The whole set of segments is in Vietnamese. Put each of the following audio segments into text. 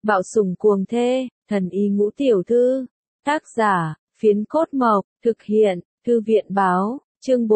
Bạo sủng cuồng thê, thần y ngũ tiểu thư. Tác giả, Phiến Cốt Mộc, thực hiện, Thư viện báo, chương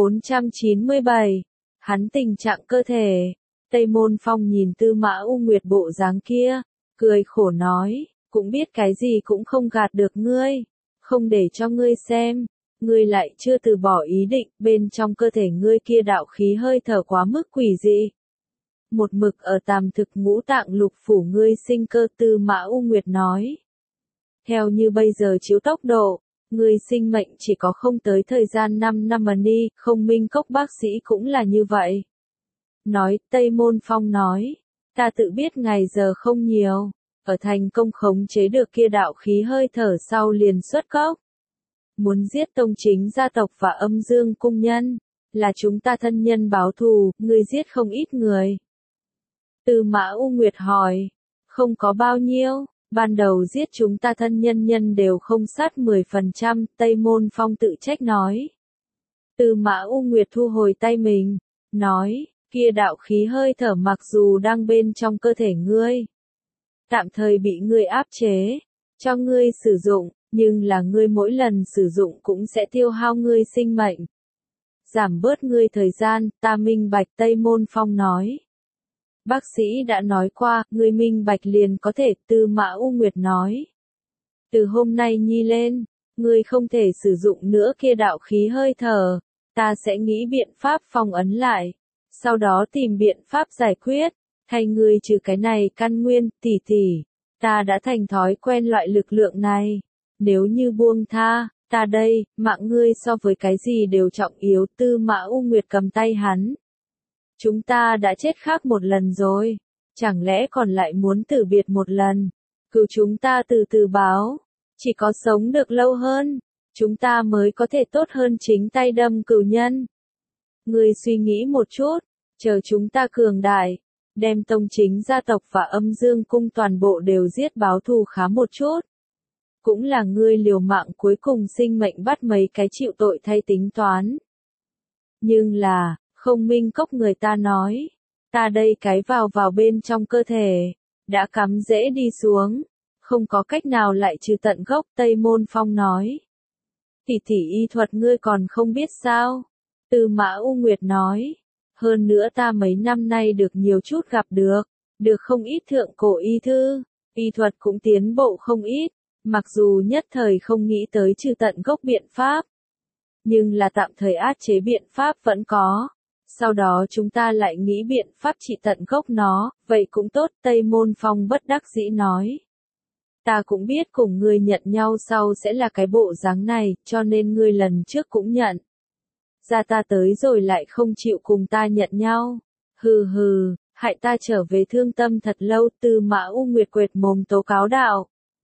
497. Hắn tình trạng cơ thể. Tây Môn Phong nhìn Tư Mã U Nguyệt bộ dáng kia, cười khổ nói, cũng biết cái gì cũng không gạt được ngươi, không để cho ngươi xem, ngươi lại chưa từ bỏ ý định, bên trong cơ thể ngươi kia đạo khí hơi thở quá mức quỷ dị. Một mực ở tàm thực ngũ tạng lục phủ ngươi sinh cơ. Tư Mã U Nguyệt nói. Theo như bây giờ chiếu tốc độ, ngươi sinh mệnh chỉ có không tới thời gian 5 năm mà đi, không Minh Cốc bác sĩ cũng là như vậy. Nói, Tây Môn Phong nói, ta tự biết ngày giờ không nhiều, ở thành công khống chế được kia đạo khí hơi thở sau liền xuất cốc. Muốn giết tông chính gia tộc và Âm Dương cung nhân, là chúng ta thân nhân báo thù, ngươi giết không ít người. Tư Mã U Nguyệt hỏi, không có bao nhiêu, ban đầu giết chúng ta thân nhân đều không sát 10%, Tây Môn Phong tự trách nói. Tư Mã U Nguyệt thu hồi tay mình, nói, kia đạo khí hơi thở mặc dù đang bên trong cơ thể ngươi, tạm thời bị ngươi áp chế, cho ngươi sử dụng, nhưng là ngươi mỗi lần sử dụng cũng sẽ tiêu hao ngươi sinh mệnh. Giảm bớt ngươi thời gian, ta minh bạch. Tây Môn Phong nói. Bác sĩ đã nói qua, ngươi minh bạch liền có thể. Tư Mã U Nguyệt nói. Từ hôm nay nhi lên, ngươi không thể sử dụng nữa kia đạo khí hơi thở, ta sẽ nghĩ biện pháp phong ấn lại, sau đó tìm biện pháp giải quyết, thay ngươi trừ cái này căn nguyên. Tỷ, ta đã thành thói quen loại lực lượng này, nếu như buông tha, ta đây, mạng ngươi so với cái gì đều trọng yếu. Tư Mã U Nguyệt cầm tay hắn. Chúng ta đã chết khác một lần rồi, chẳng lẽ còn lại muốn tử biệt một lần? Cứu chúng ta từ từ báo, chỉ có sống được lâu hơn, chúng ta mới có thể tốt hơn chính tay đâm cửu nhân. Ngươi suy nghĩ một chút, chờ chúng ta cường đại, đem tông chính gia tộc và Âm Dương cung toàn bộ đều giết báo thù khá một chút. Cũng là ngươi liều mạng cuối cùng sinh mệnh bắt mấy cái chịu tội thay tính toán. Nhưng là, không Minh Cốc người ta nói, ta đây cái vào bên trong cơ thể, đã cắm rễ đi xuống, không có cách nào lại trừ tận gốc. Tây Môn Phong nói. Tỷ y thuật ngươi còn không biết sao? Tư Mã U Nguyệt nói. Hơn nữa ta mấy năm nay được nhiều chút gặp được không ít thượng cổ y thư, y thuật cũng tiến bộ không ít. Mặc dù nhất thời không nghĩ tới trừ tận gốc biện pháp, nhưng là tạm thời áp chế biện pháp vẫn có. Sau đó chúng ta lại nghĩ biện pháp trị tận gốc nó, vậy cũng tốt. Tây Môn Phong bất đắc dĩ nói. Ta cũng biết cùng ngươi nhận nhau sau sẽ là cái bộ dáng này, cho nên ngươi lần trước cũng nhận ra ta tới rồi lại không chịu cùng ta nhận nhau. Hừ, hại ta trở về thương tâm thật lâu. Tư Mã U Nguyệt quệt mồm tố cáo đạo.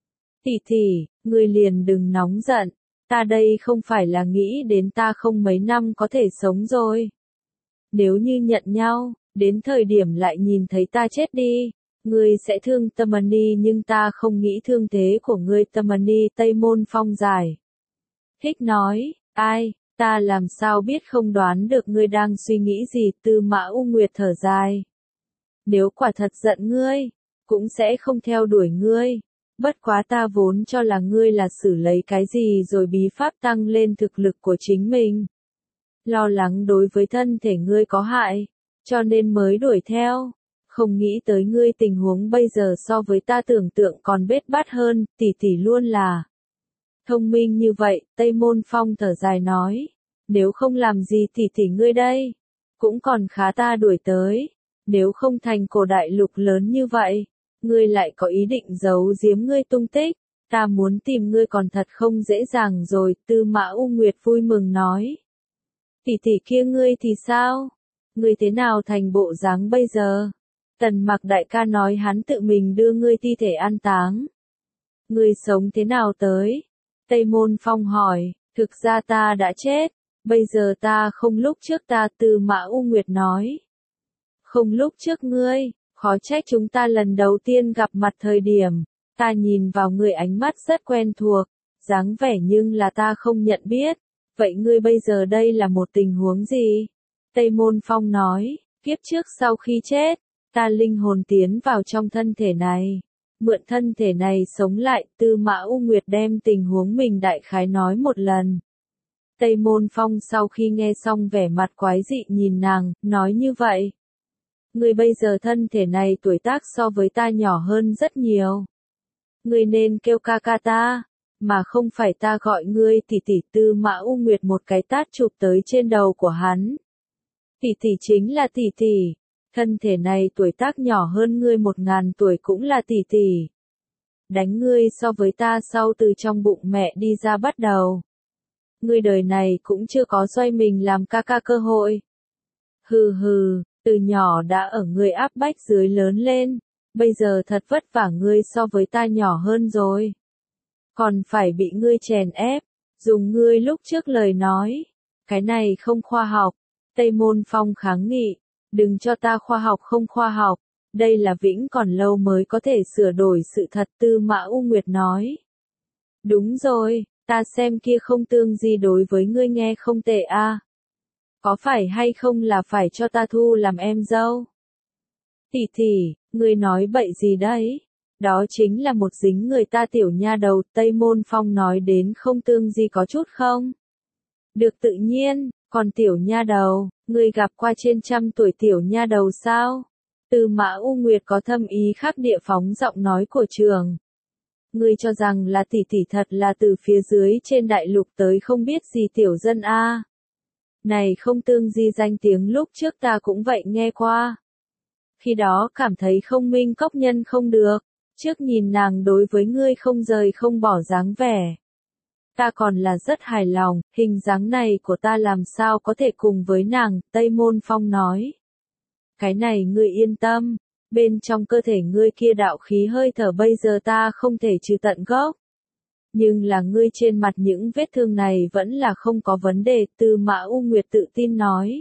Tỷ, ngươi liền đừng nóng giận, ta đây không phải là nghĩ đến ta không mấy năm có thể sống rồi. Nếu như nhận nhau, đến thời điểm lại nhìn thấy ta chết đi, ngươi sẽ thương tâm đi, nhưng ta không nghĩ thương thế của ngươi tâm đi. Tây Môn Phong giải thích nói, ai, ta làm sao biết không đoán được ngươi đang suy nghĩ gì. Tư Mã U Nguyệt thở dài. Nếu quả thật giận ngươi, cũng sẽ không theo đuổi ngươi. Bất quá ta vốn cho là ngươi là xử lấy cái gì rồi bí pháp tăng lên thực lực của chính mình. Lo lắng đối với thân thể ngươi có hại, cho nên mới đuổi theo. Không nghĩ tới ngươi tình huống bây giờ so với ta tưởng tượng còn bết bát hơn. Tỷ luôn là thông minh như vậy. Tây Môn Phong thở dài nói. Nếu không làm gì tỷ ngươi đây, cũng còn khá ta đuổi tới. Nếu không thành cổ đại lục lớn như vậy, ngươi lại có ý định giấu giếm ngươi tung tích, ta muốn tìm ngươi còn thật không dễ dàng rồi. Tư Mã U Nguyệt vui mừng nói. Tỷ kia ngươi thì sao? Ngươi thế nào thành bộ dáng bây giờ? Tần Mặc đại ca nói hắn tự mình đưa ngươi thi thể an táng. Ngươi sống thế nào tới? Tây Môn Phong hỏi. Thực ra ta đã chết, bây giờ ta không lúc trước ta. Tư Mã U Nguyệt nói. Không lúc trước ngươi, khó trách chúng ta lần đầu tiên gặp mặt thời điểm, ta nhìn vào ngươi ánh mắt rất quen thuộc, dáng vẻ nhưng là ta không nhận biết. Vậy ngươi bây giờ đây là một tình huống gì? Tây Môn Phong nói, kiếp trước sau khi chết, ta linh hồn tiến vào trong thân thể này, mượn thân thể này sống lại, Tư Mã U Nguyệt đem tình huống mình đại khái nói một lần. Tây Môn Phong sau khi nghe xong vẻ mặt quái dị nhìn nàng, nói như vậy. Ngươi bây giờ thân thể này tuổi tác so với ta nhỏ hơn rất nhiều. Ngươi nên kêu ca ca ta, mà không phải ta gọi ngươi tỷ tỷ. Tư Mã U Nguyệt một cái tát chụp tới trên đầu của hắn. Tỷ tỷ chính là tỷ tỷ, thân thể này tuổi tác nhỏ hơn ngươi 1000 tuổi cũng là tỷ tỷ. Đánh ngươi so với ta sau từ trong bụng mẹ đi ra bắt đầu. Ngươi đời này cũng chưa có xoay mình làm ca ca cơ hội. Hừ hừ, từ nhỏ đã ở ngươi áp bách dưới lớn lên, bây giờ thật vất vả ngươi so với ta nhỏ hơn rồi. Còn phải bị ngươi chèn ép, dùng ngươi lúc trước lời nói. Cái này không khoa học. Tây Môn Phong kháng nghị, đừng cho ta khoa học không khoa học, đây là vĩnh còn lâu mới có thể sửa đổi sự thật. Tư Mã U Nguyệt nói. Đúng rồi, ta xem kia không tương gì đối với ngươi nghe không tệ a. Có phải hay không là phải cho ta thu làm em dâu? Tỷ tỷ, ngươi nói bậy gì đấy? Đó chính là một dính người ta tiểu nha đầu. Tây Môn Phong nói đến không tương gì có chút không? Được tự nhiên, còn tiểu nha đầu, ngươi gặp qua trên 100 tuổi tiểu nha đầu sao? Tư Mã U Nguyệt có thâm ý khác địa phóng giọng nói của trường. Ngươi cho rằng là tỷ tỷ thật là từ phía dưới trên đại lục tới không biết gì tiểu dân a. Này không tương di danh tiếng lúc trước ta cũng vậy nghe qua. Khi đó cảm thấy không minh cốc nhân không được, trước nhìn nàng đối với ngươi không rời không bỏ dáng vẻ. Ta còn là rất hài lòng, hình dáng này của ta làm sao có thể cùng với nàng. Tây Môn Phong nói. Cái này ngươi yên tâm, bên trong cơ thể ngươi kia đạo khí hơi thở bây giờ ta không thể trừ tận gốc. Nhưng là ngươi trên mặt những vết thương này vẫn là không có vấn đề. Tư Mã U Nguyệt tự tin nói.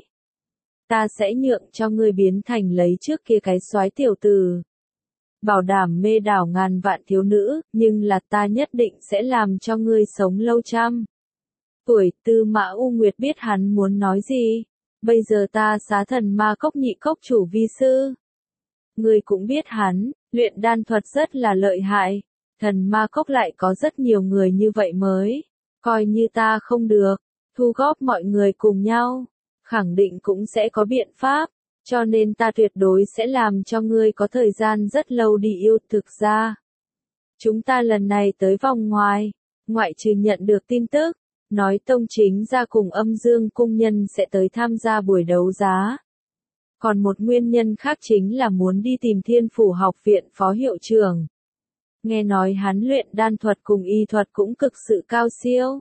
Ta sẽ nhượng cho ngươi biến thành lấy trước kia cái soái tiểu tử. Bảo đảm mê đảo ngàn vạn thiếu nữ, nhưng là ta nhất định sẽ làm cho ngươi sống lâu trăm tuổi. Tư Mã U Nguyệt biết hắn muốn nói gì. Bây giờ ta xá thần ma cốc nhị cốc chủ vi sư. Ngươi cũng biết hắn, luyện đan thuật rất là lợi hại. Thần ma cốc lại có rất nhiều người như vậy mới. Coi như ta không được, thu góp mọi người cùng nhau. Khẳng định cũng sẽ có biện pháp. Cho nên ta tuyệt đối sẽ làm cho ngươi có thời gian rất lâu đi yêu. Thực ra, chúng ta lần này tới vòng ngoài, ngoại trừ nhận được tin tức, nói Tông Chính Gia cùng Âm Dương cung nhân sẽ tới tham gia buổi đấu giá. Còn một nguyên nhân khác chính là muốn đi tìm Thiên Phủ học viện phó hiệu trưởng. Nghe nói hắn luyện đan thuật cùng y thuật cũng cực sự cao siêu.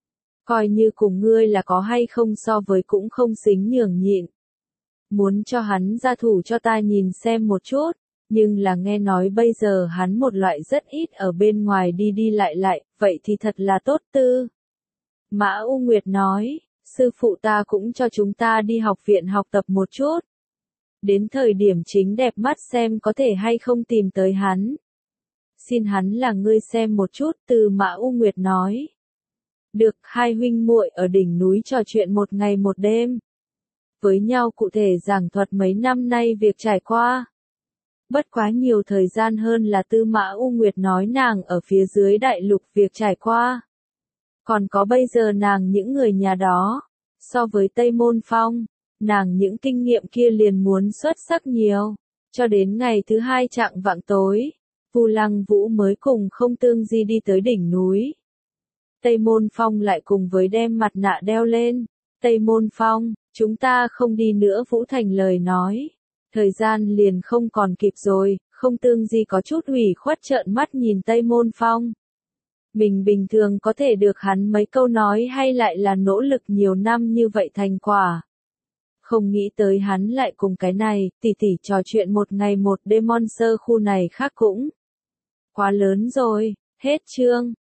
Coi như cùng ngươi là có hay không so với cũng không xính nhường nhịn. Muốn cho hắn ra thủ cho ta nhìn xem một chút, nhưng là nghe nói bây giờ hắn một loại rất ít ở bên ngoài đi đi lại, vậy thì thật là tốt. Tư Mã U Nguyệt nói, sư phụ ta cũng cho chúng ta đi học viện học tập một chút. Đến thời điểm chính đẹp mắt xem có thể hay không tìm tới hắn. Xin hắn là ngươi xem một chút. Tư Mã U Nguyệt nói. Được. Hai huynh muội ở đỉnh núi trò chuyện một ngày một đêm. Với nhau cụ thể giảng thuật mấy năm nay việc trải qua. Bất quá nhiều thời gian hơn là Tư Mã U Nguyệt nói nàng ở phía dưới đại lục việc trải qua. Còn có bây giờ nàng những người nhà đó. So với Tây Môn Phong, nàng những kinh nghiệm kia liền muốn xuất sắc nhiều. Cho đến ngày thứ 2 chạng vạng tối, Vu Lăng Vũ mới cùng Không Tương Di đi tới đỉnh núi. Tây Môn Phong lại cùng với đem mặt nạ đeo lên. Tây Môn Phong, chúng ta không đi nữa. Vũ Thành lời nói. Thời gian liền không còn kịp rồi. Không Tương Di có chút ủy khuất trợn mắt nhìn Tây Môn Phong. Mình bình thường có thể được hắn mấy câu nói hay lại là nỗ lực nhiều năm như vậy thành quả. Không nghĩ tới hắn lại cùng cái này, tỉ tỉ trò chuyện một ngày một đêm. Monster khu này khác cũng quá lớn rồi. Hết chương.